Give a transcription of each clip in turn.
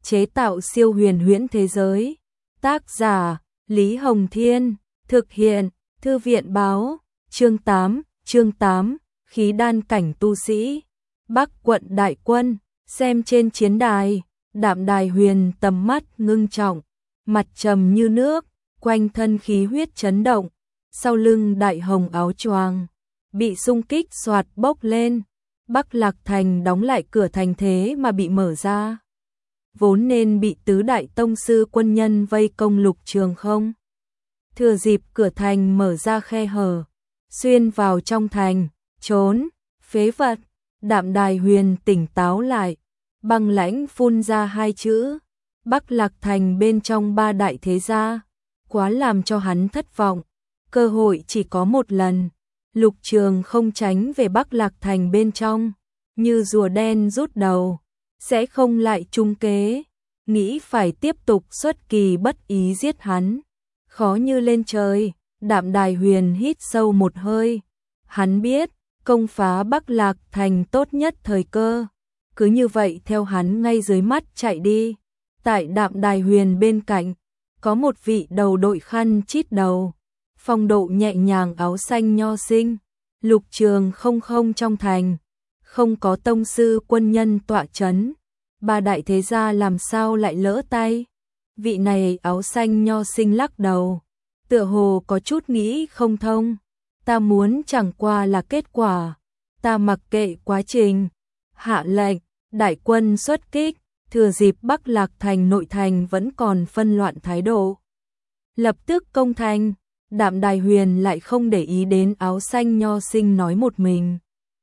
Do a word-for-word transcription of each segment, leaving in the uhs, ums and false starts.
chế tạo siêu huyền huyễn thế giới. Tác giả, Lý Hồng Thiên, thực hiện, Thư viện báo, chương tám, chương tám, khí đan cảnh tu sĩ. Bắc quận đại quân, xem trên chiến đài, Đạm Đài Huyền tầm mắt ngưng trọng, mặt trầm như nước, quanh thân khí huyết chấn động, sau lưng đại hồng áo choàng bị xung kích xoạt bốc lên. Bắc Lạc Thành đóng lại cửa thành thế mà bị mở ra. Vốn nên bị tứ đại tông sư quân nhân vây công Lục Trường không. Thừa dịp cửa thành mở ra khe hở, xuyên vào trong thành, trốn, phế vật. Đạm Đài Huyền tỉnh táo lại, băng lãnh phun ra hai chữ. Bắc Lạc Thành bên trong ba đại thế gia, quá làm cho hắn thất vọng. Cơ hội chỉ có một lần. Lục Trường không tránh về Bắc Lạc Thành bên trong, như rùa đen rút đầu, sẽ không lại trung kế, nghĩ phải tiếp tục xuất kỳ bất ý giết hắn. Khó như lên trời. Đạm Đài Huyền hít sâu một hơi, hắn biết, công phá Bắc Lạc Thành tốt nhất thời cơ, cứ như vậy theo hắn ngay dưới mắt chạy đi. Tại Đạm Đài Huyền bên cạnh, có một vị đầu đội khăn chít đầu, phong độ nhẹ nhàng áo xanh nho sinh. Lục Trường không không trong thành, không có tông sư quân nhân tọa chấn, ba đại thế gia làm sao lại lỡ tay. Vị này áo xanh nho sinh lắc đầu, tựa hồ có chút nghĩ không thông. Ta muốn chẳng qua là kết quả, ta mặc kệ quá trình. Hạ lệnh, đại quân xuất kích, thừa dịp Bắc Lạc Thành nội thành vẫn còn phân loạn thái độ, lập tức công thành. Đạm Đài Huyền lại không để ý đến áo xanh nho sinh nói một mình.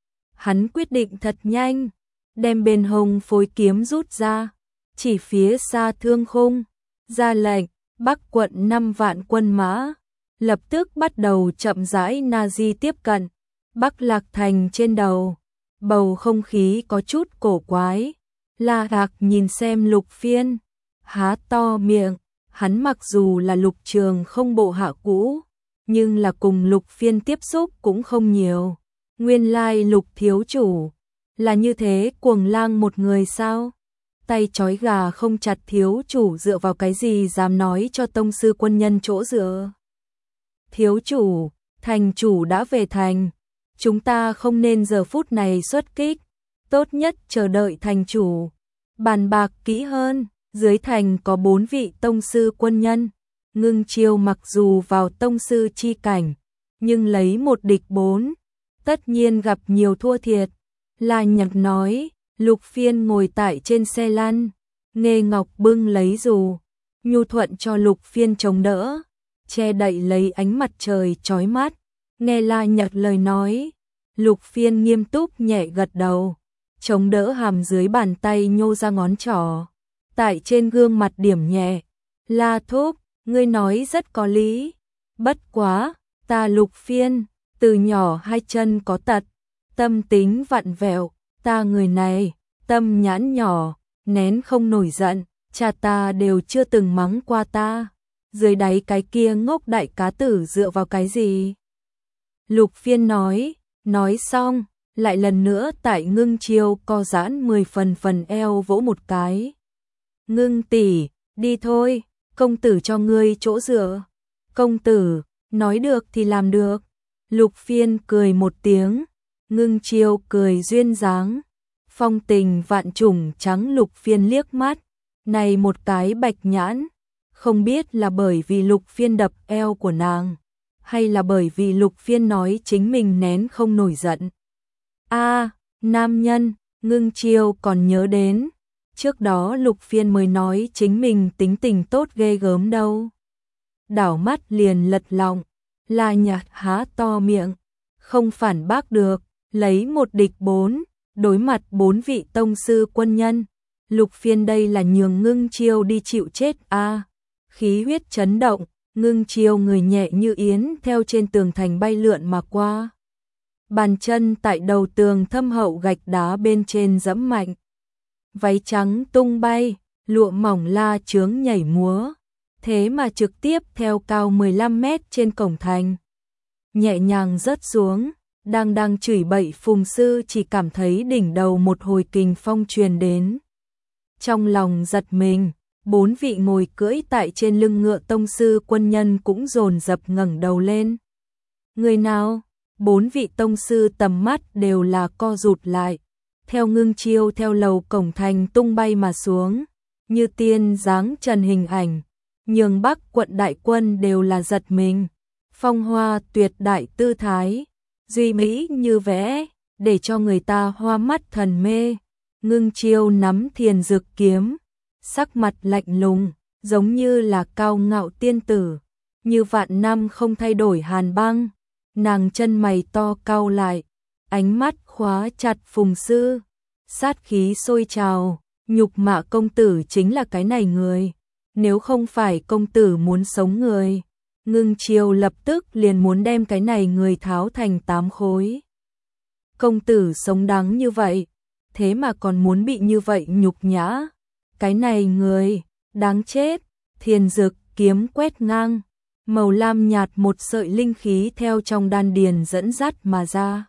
Hắn quyết định thật nhanh, đem bên hông phối kiếm rút ra, chỉ phía xa thương khung, ra lệnh, Bắc quận năm vạn quân mã, lập tức bắt đầu chậm rãi na di tiếp cận. Bắc Lạc Thành trên đầu, bầu không khí có chút cổ quái. La Hạc nhìn xem Lục Phiên, há to miệng. Hắn mặc dù là Lục Trường không bộ hạ cũ, nhưng là cùng Lục Phiên tiếp xúc cũng không nhiều. Nguyên lai Lục thiếu chủ là như thế cuồng lang một người sao? Tay trói gà không chặt, thiếu chủ dựa vào cái gì dám nói cho tông sư quân nhân chỗ dựa? Thiếu chủ, thành chủ đã về thành, chúng ta không nên giờ phút này xuất kích, tốt nhất chờ đợi thành chủ bàn bạc kỹ hơn. Dưới thành có bốn vị tông sư quân nhân, Ngưng Chiêu mặc dù vào tông sư chi cảnh, nhưng lấy một địch bốn, tất nhiên gặp nhiều thua thiệt. La Nhạc nói, Lục Phiên ngồi tại trên xe lăn, Nghê Ngọc bưng lấy dù, nhu thuận cho Lục Phiên chống đỡ, che đậy lấy ánh mặt trời chói mắt. Nghe La Nhạc lời nói, Lục Phiên nghiêm túc nhẹ gật đầu, chống đỡ hàm dưới bàn tay nhô ra ngón trỏ. Tại trên gương mặt điểm nhẹ, La thúc, ngươi nói rất có lý. Bất quá, ta Lục Phiên, từ nhỏ hai chân có tật, tâm tính vặn vẹo, ta người này, tâm nhãn nhỏ, nén không nổi giận, cha ta đều chưa từng mắng qua ta. Dưới đáy cái kia ngốc đại cá tử dựa vào cái gì? Lục Phiên nói, nói xong, lại lần nữa tại Ngưng Chiêu co giãn mười phần phần eo vỗ một cái. Ngưng tỷ, đi thôi, công tử cho ngươi chỗ dựa. Công tử, nói được thì làm được. Lục Phiên cười một tiếng, Ngưng Chiêu cười duyên dáng. Phong tình vạn trùng trắng Lục Phiên liếc mắt, này một cái bạch nhãn, không biết là bởi vì Lục Phiên đập eo của nàng, hay là bởi vì Lục Phiên nói chính mình nén không nổi giận. A, à, nam nhân, Ngưng Chiêu còn nhớ đến. Trước đó Lục Phiên mới nói chính mình tính tình tốt ghê gớm đâu. Đảo mắt liền lật lọng, La Nhạc há to miệng, không phản bác được, lấy một địch bốn, đối mặt bốn vị tông sư quân nhân. Lục Phiên đây là nhường Ngưng Chiêu đi chịu chết a. À, khí huyết chấn động, Ngưng Chiêu người nhẹ như yến theo trên tường thành bay lượn mà qua. Bàn chân tại đầu tường thâm hậu gạch đá bên trên giẫm mạnh. Váy trắng tung bay, lụa mỏng la chướng nhảy múa, thế mà trực tiếp theo cao mười lăm mét trên cổng thành. Nhẹ nhàng rớt xuống, đang đang chửi bậy Phùng Sư chỉ cảm thấy đỉnh đầu một hồi kình phong truyền đến. Trong lòng giật mình, bốn vị ngồi cưỡi tại trên lưng ngựa tông sư quân nhân cũng dồn dập ngẩng đầu lên. Người nào? Bốn vị tông sư tầm mắt đều là co rụt lại. Theo Ngưng Chiêu theo lầu cổng thành tung bay mà xuống, như tiên dáng trần hình ảnh, nhường Bắc quận đại quân đều là giật mình. Phong hoa tuyệt đại tư thái, duy mỹ như vẽ, để cho người ta hoa mắt thần mê. Ngưng Chiêu nắm thiền dược kiếm, sắc mặt lạnh lùng, giống như là cao ngạo tiên tử, như vạn năm không thay đổi hàn băng. Nàng chân mày to cau lại, ánh mắt khóa chặt Phùng Sư, sát khí sôi trào, nhục mạ công tử chính là cái này người, nếu không phải công tử muốn sống người, Ngưng Chiêu lập tức liền muốn đem cái này người tháo thành tám khối. Công tử sống đáng như vậy, thế mà còn muốn bị như vậy nhục nhã, cái này người, đáng chết. Thiền dược kiếm quét ngang, màu lam nhạt một sợi linh khí theo trong đan điền dẫn dắt mà ra.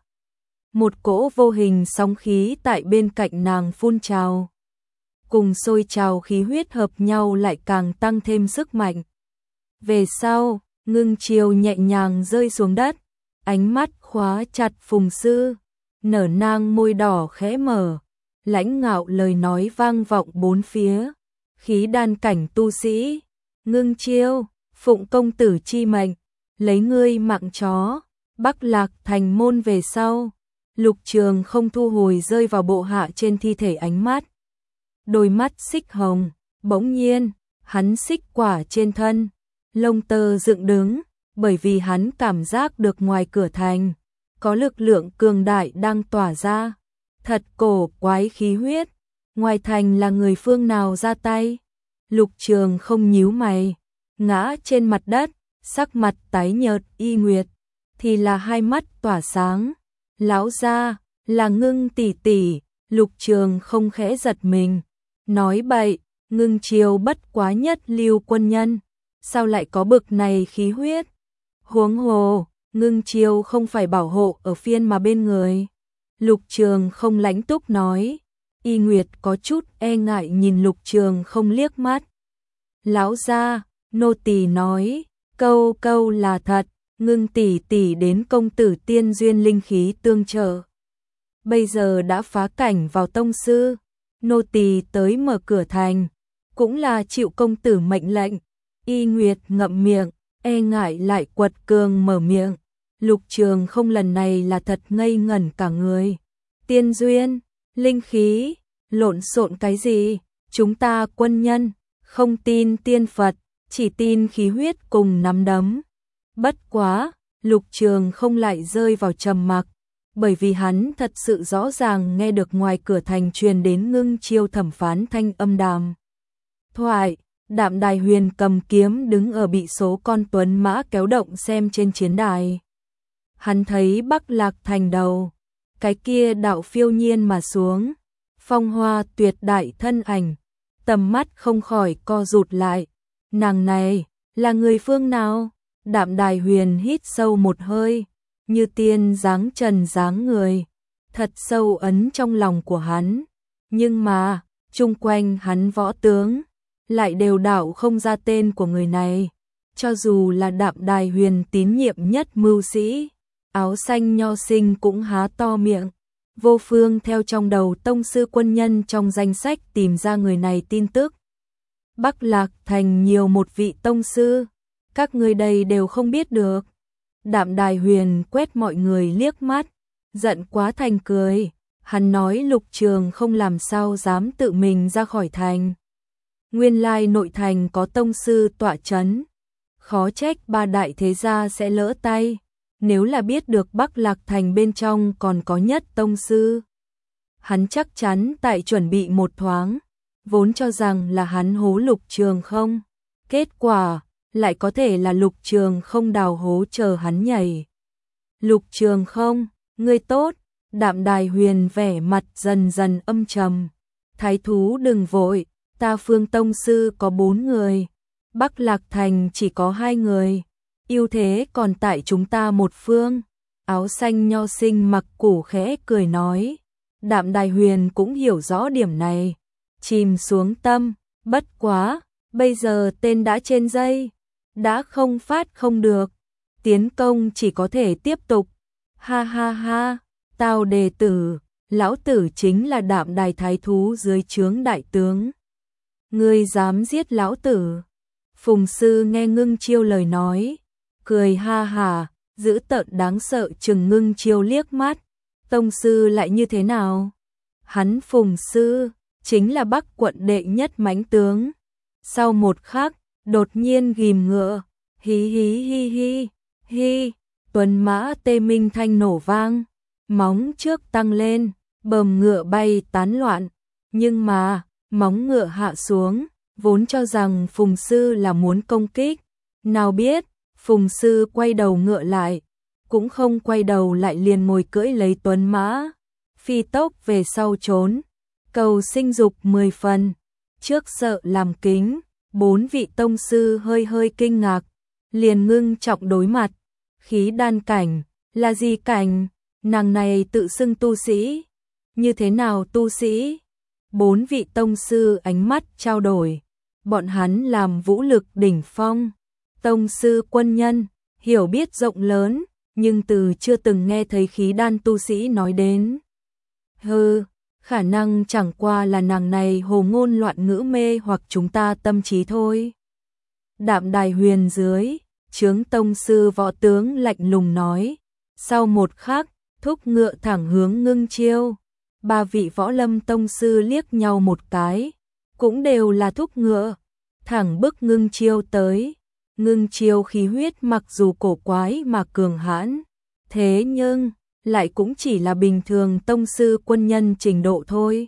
Một cỗ vô hình sóng khí tại bên cạnh nàng phun trào. Cùng sôi trào khí huyết hợp nhau lại càng tăng thêm sức mạnh. Về sau, Ngưng Chiêu nhẹ nhàng rơi xuống đất, ánh mắt khóa chặt Phùng Sư, nở nang môi đỏ khẽ mở, lãnh ngạo lời nói vang vọng bốn phía. Khí đan cảnh tu sĩ, Ngưng Chiêu, phụng công tử chi mệnh, lấy ngươi mạng chó. Bắc Lạc thành môn về sau, Lục Trường không thu hồi rơi vào bộ hạ trên thi thể ánh mắt. Đôi mắt xích hồng, bỗng nhiên, hắn xích quả trên thân, lông tơ dựng đứng, bởi vì hắn cảm giác được ngoài cửa thành, có lực lượng cường đại đang tỏa ra. Thật cổ quái khí huyết, ngoài thành là người phương nào ra tay? Lục Trường không nhíu mày, ngã trên mặt đất, sắc mặt tái nhợt. Y Nguyệt thì là hai mắt tỏa sáng. Lão gia, là Ngưng tỷ tỷ. Lục Trường không khẽ giật mình, nói bậy, Ngưng Chiêu bất quá nhất lưu quân nhân, sao lại có bực này khí huyết? Huống hồ, Ngưng Chiêu không phải bảo hộ ở phiên mà bên người. Lục Trường không lãnh túc nói. Y Nguyệt có chút e ngại nhìn Lục Trường không liếc mắt. Lão gia, nô tỳ nói, câu câu là thật, Ngưng tỷ tỷ đến công tử tiên duyên linh khí tương trợ. Bây giờ đã phá cảnh vào tông sư, nô tỳ tới mở cửa thành, cũng là chịu công tử mệnh lệnh. Y Nguyệt ngậm miệng, e ngại lại quật cường mở miệng. Lục Trường không lần này là thật ngây ngẩn cả người. Tiên duyên, linh khí, lộn xộn cái gì? Chúng ta quân nhân, không tin tiên Phật, chỉ tin khí huyết cùng nắm đấm. Bất quá, Lục Trường không lại rơi vào trầm mặc, bởi vì hắn thật sự rõ ràng nghe được ngoài cửa thành truyền đến Ngưng Chiêu thẩm phán thanh âm đàm thoại. Đạm Đài Huyền cầm kiếm đứng ở bị số con tuấn mã kéo động xem trên chiến đài. Hắn thấy Bắc Lạc thành đầu, cái kia đạo phiêu nhiên mà xuống, phong hoa tuyệt đại thân ảnh, tầm mắt không khỏi co rụt lại. Nàng này, là người phương nào? Đạm Đài Huyền hít sâu một hơi, như tiên dáng trần dáng người, thật sâu ấn trong lòng của hắn. Nhưng mà, chung quanh hắn võ tướng, lại đều đạo không ra tên của người này. Cho dù là Đạm Đài Huyền tín nhiệm nhất mưu sĩ, áo xanh nho sinh cũng há to miệng. Vô phương theo trong đầu tông sư quân nhân trong danh sách tìm ra người này tin tức. Bắc Lạc thành nhiều một vị tông sư, các người đây đều không biết được. Đạm Đài Huyền quét mọi người liếc mắt, giận quá thành cười. Hắn nói Lục Trường không làm sao dám tự mình ra khỏi thành. Nguyên lai nội thành có tông sư tọa chấn, khó trách ba đại thế gia sẽ lỡ tay. Nếu là biết được Bắc Lạc thành bên trong còn có nhất tông sư, hắn chắc chắn tại chuẩn bị một thoáng, vốn cho rằng là hắn hố Lục Trường không. Kết quả, lại có thể là Lục Trường không đào hố chờ hắn nhảy. Lục Trường không, ngươi tốt. Đạm Đài Huyền vẻ mặt dần dần âm trầm. Thái thú đừng vội, ta Phương tông sư có bốn người, Bắc Lạc thành chỉ có hai người, ưu thế còn tại chúng ta một phương. Áo xanh nho sinh mặc củ khẽ cười nói. Đạm Đài Huyền cũng hiểu rõ điểm này, chìm xuống tâm, bất quá, bây giờ tên đã trên dây, đã không phát không được, tiến công chỉ có thể tiếp tục. Ha ha ha, Tào đệ tử, lão tử chính là Đạm Đài thái thú dưới trướng đại tướng. Ngươi dám giết lão tử? Phùng sư nghe Ngưng Chiêu lời nói, cười ha hả, dữ tợn đáng sợ chừng Ngưng Chiêu liếc mắt. Tông sư lại như thế nào? Hắn Phùng sư chính là Bắc quận đệ nhất mãnh tướng. Sau một khắc, đột nhiên ghim ngựa, hí hí hi hi, hi, tuần mã tê minh thanh nổ vang, móng trước tăng lên, bờm ngựa bay tán loạn, nhưng mà, móng ngựa hạ xuống, vốn cho rằng Phùng sư là muốn công kích, nào biết, Phùng sư quay đầu ngựa lại, cũng không quay đầu lại liền ngồi cưỡi lấy tuấn mã, phi tốc về sau trốn, cầu sinh dục mười phần, trước sợ làm kính, bốn vị tông sư hơi hơi kinh ngạc, liền ngưng trọng đối mặt, khí đan cảnh, là gì cảnh, nàng này tự xưng tu sĩ, như thế nào tu sĩ? Bốn vị tông sư ánh mắt trao đổi, bọn hắn làm vũ lực đỉnh phong, tông sư quân nhân, hiểu biết rộng lớn, nhưng từ chưa từng nghe thấy khí đan tu sĩ nói đến. Hừ, khả năng chẳng qua là nàng này hồ ngôn loạn ngữ mê hoặc chúng ta tâm trí thôi. Đạm Đài huyền dưới, trướng tông sư võ tướng lạnh lùng nói, sau một khắc, thúc ngựa thẳng hướng Ngưng Chiêu. Ba vị võ lâm tông sư liếc nhau một cái, cũng đều là thúc ngựa, thẳng bức Ngưng Chiêu tới. Ngưng Chiêu khí huyết mặc dù cổ quái mà cường hãn, thế nhưng lại cũng chỉ là bình thường tông sư quân nhân trình độ thôi.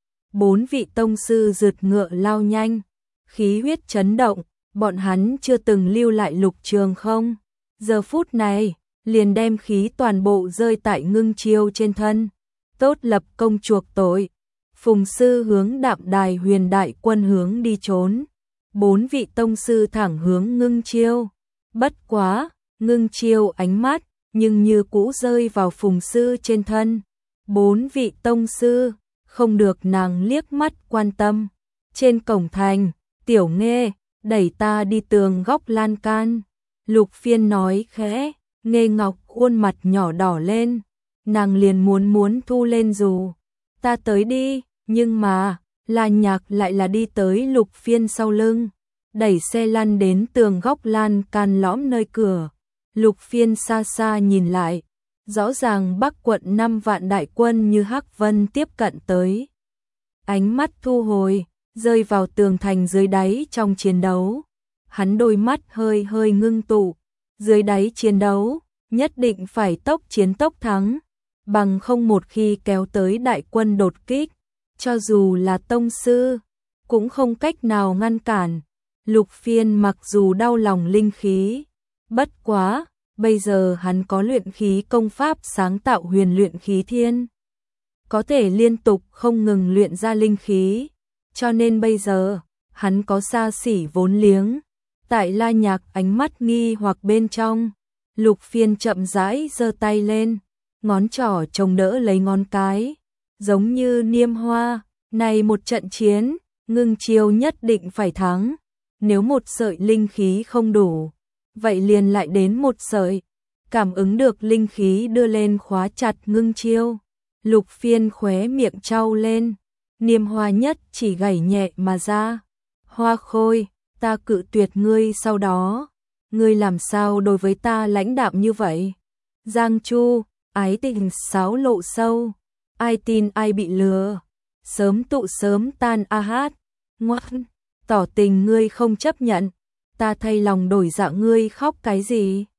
Bốn vị tông sư rượt ngựa lao nhanh, khí huyết chấn động, bọn hắn chưa từng lưu lại lục trường không, giờ phút này liền đem khí toàn bộ rơi tại Ngưng Chiêu trên thân. Tốt lập công chuộc tội. Phùng sư hướng Đạm Đài huyền đại quân hướng đi trốn. Bốn vị tông sư thẳng hướng Ngưng Chiêu. Bất quá, Ngưng Chiêu ánh mắt, nhưng như cũ rơi vào Phùng sư trên thân. Bốn vị tông sư, không được nàng liếc mắt quan tâm. Trên cổng thành, Tiểu Nghê, đẩy ta đi tường góc lan can. Lục Phiên nói khẽ, Nghê Ngọc khuôn mặt nhỏ đỏ lên. Nàng liền muốn muốn thu lên dù, ta tới đi, nhưng mà, La Nhạc lại là đi tới Lục Phiên sau lưng, đẩy xe lăn đến tường góc lan can lõm nơi cửa. Lục Phiên xa xa nhìn lại, rõ ràng Bắc quận năm vạn đại quân như hắc vân tiếp cận tới. Ánh mắt thu hồi, rơi vào tường thành dưới đáy trong chiến đấu. Hắn đôi mắt hơi hơi ngưng tụ, dưới đáy chiến đấu, nhất định phải tốc chiến tốc thắng. Bằng không một khi kéo tới đại quân đột kích, cho dù là tông sư, cũng không cách nào ngăn cản. Lục Phiên mặc dù đau lòng linh khí, bất quá, bây giờ hắn có luyện khí công pháp sáng tạo huyền luyện khí thiên. Có thể liên tục không ngừng luyện ra linh khí, cho nên bây giờ, hắn có xa xỉ vốn liếng. Tại La Nhạc ánh mắt nghi hoặc bên trong, Lục Phiên chậm rãi giơ tay lên. Ngón trỏ chống đỡ lấy ngón cái, giống như niêm hoa, này một trận chiến, Ngưng Chiêu nhất định phải thắng, nếu một sợi linh khí không đủ, vậy liền lại đến một sợi, cảm ứng được linh khí đưa lên khóa chặt Ngưng Chiêu, Lục Phiên khóe miệng trao lên, niêm hoa nhất chỉ gảy nhẹ mà ra, Hoa Khôi, ta cự tuyệt ngươi sau đó, ngươi làm sao đối với ta lãnh đạm như vậy, Giang Chu. Ái tình sáo lộ sâu, ai tin ai bị lừa, sớm tụ sớm tan a hát, ngoan, tỏ tình ngươi không chấp nhận, ta thay lòng đổi dạ ngươi khóc cái gì?